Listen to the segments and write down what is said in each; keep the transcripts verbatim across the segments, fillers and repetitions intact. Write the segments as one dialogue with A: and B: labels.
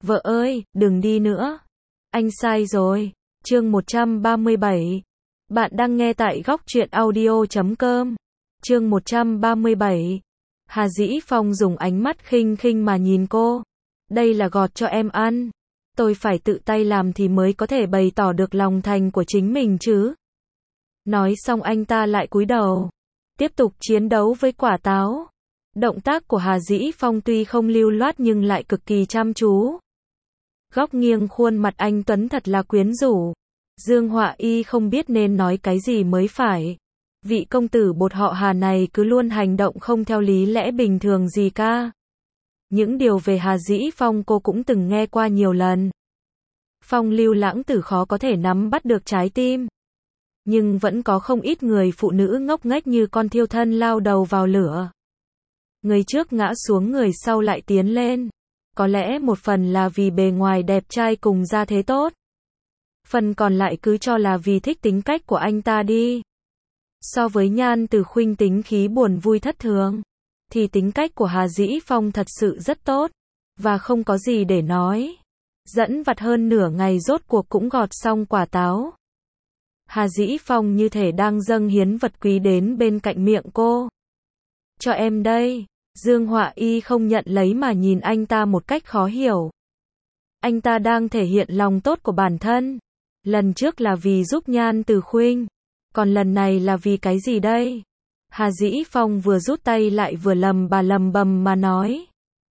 A: Vợ ơi, đừng đi nữa. Anh sai rồi. Chương một trăm ba mươi bảy. Bạn đang nghe tại góc truyện audio chấm com. Chương một trăm ba mươi bảy. Hà Dĩ Phong dùng ánh mắt khinh khinh mà nhìn cô. Đây là gọt cho em ăn. Tôi phải tự tay làm thì mới có thể bày tỏ được lòng thành của chính mình chứ. Nói xong anh ta lại cúi đầu. Tiếp tục chiến đấu với quả táo. Động tác của Hà Dĩ Phong tuy không lưu loát nhưng lại cực kỳ chăm chú. Góc nghiêng khuôn mặt anh Tuấn thật là quyến rũ. Dương Họa Y không biết nên nói cái gì mới phải. Vị công tử bột họ Hà này cứ luôn hành động không theo lý lẽ bình thường gì cả. Những điều về Hà Dĩ Phong cô cũng từng nghe qua nhiều lần. Phong lưu lãng tử khó có thể nắm bắt được trái tim. Nhưng vẫn có không ít người phụ nữ ngốc nghếch như con thiêu thân lao đầu vào lửa. Người trước ngã xuống người sau lại tiến lên. Có lẽ một phần là vì bề ngoài đẹp trai cùng gia thế tốt. Phần còn lại cứ cho là vì thích tính cách của anh ta đi. So với Nhan Từ Khuynh tính khí buồn vui thất thường, thì tính cách của Hà Dĩ Phong thật sự rất tốt. Và không có gì để nói. Dẫn vặt hơn nửa ngày rốt cuộc cũng gọt xong quả táo. Hà Dĩ Phong như thể đang dâng hiến vật quý đến bên cạnh miệng cô. Cho em đây. Dương Họa Y không nhận lấy mà nhìn anh ta một cách khó hiểu. Anh ta đang thể hiện lòng tốt của bản thân. Lần trước là vì giúp Nhan Từ Khuynh. Còn lần này là vì cái gì đây? Hà Dĩ Phong vừa rút tay lại vừa lầm bà lầm bầm mà nói.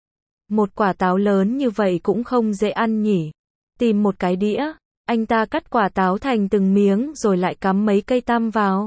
A: Một quả táo lớn như vậy cũng không dễ ăn nhỉ. Tìm một cái đĩa. Anh ta cắt quả táo thành từng miếng rồi lại cắm mấy cây tăm vào.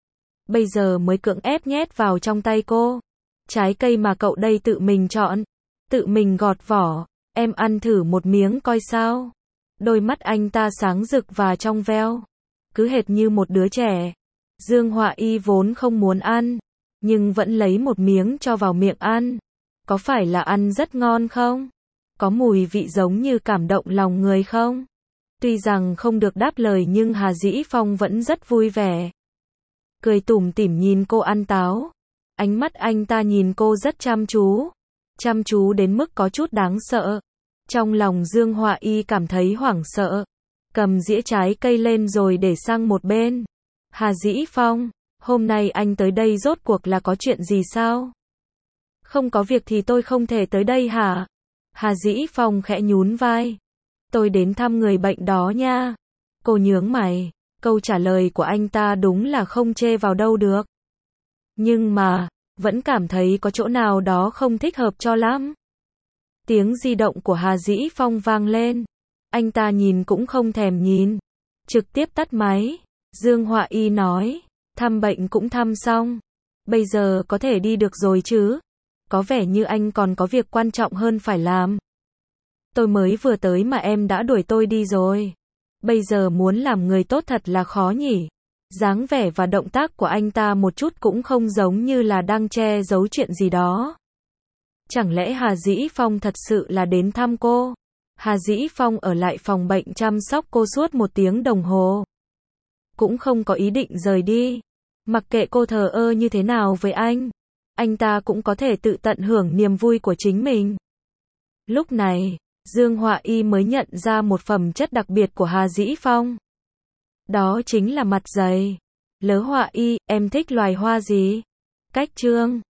A: Bây giờ mới cưỡng ép nhét vào trong tay cô. Trái cây mà cậu đây tự mình chọn. Tự mình gọt vỏ. Em ăn thử một miếng coi sao. Đôi mắt anh ta sáng rực và trong veo. Cứ hệt như một đứa trẻ. Dương Họa Y vốn không muốn ăn. Nhưng vẫn lấy một miếng cho vào miệng ăn. Có phải là ăn rất ngon không? Có mùi vị giống như cảm động lòng người không? Tuy rằng không được đáp lời nhưng Hà Dĩ Phong vẫn rất vui vẻ. Cười tủm tỉm nhìn cô ăn táo. Ánh mắt anh ta nhìn cô rất chăm chú. Chăm chú đến mức có chút đáng sợ. Trong lòng Dương Họa Y cảm thấy hoảng sợ. Cầm dĩa trái cây lên rồi để sang một bên. Hà Dĩ Phong, hôm nay anh tới đây rốt cuộc là có chuyện gì sao? Không có việc thì tôi không thể tới đây hả? Hà Dĩ Phong khẽ nhún vai. Tôi đến thăm người bệnh đó nha. Cô nhướng mày. Câu trả lời của anh ta đúng là không chê vào đâu được. Nhưng mà, vẫn cảm thấy có chỗ nào đó không thích hợp cho lắm. Tiếng di động của Hà Dĩ Phong vang lên. Anh ta nhìn cũng không thèm nhìn. Trực tiếp tắt máy. Dương Họa Y nói. Thăm bệnh cũng thăm xong. Bây giờ có thể đi được rồi chứ. Có vẻ như anh còn có việc quan trọng hơn phải làm. Tôi mới vừa tới mà em đã đuổi tôi đi rồi. Bây giờ muốn làm người tốt thật là khó nhỉ. Dáng vẻ và động tác của anh ta một chút cũng không giống như là đang che giấu chuyện gì đó. Chẳng lẽ Hà Dĩ Phong thật sự là đến thăm cô? Hà Dĩ Phong ở lại phòng bệnh chăm sóc cô suốt một tiếng đồng hồ. Cũng không có ý định rời đi. Mặc kệ cô thờ ơ như thế nào với anh, anh ta cũng có thể tự tận hưởng niềm vui của chính mình. Lúc này, Dương Họa Y mới nhận ra một phẩm chất đặc biệt của Hà Dĩ Phong. Đó chính là mặt dày. Lớ Họa Y, em thích loài hoa gì? Cách chương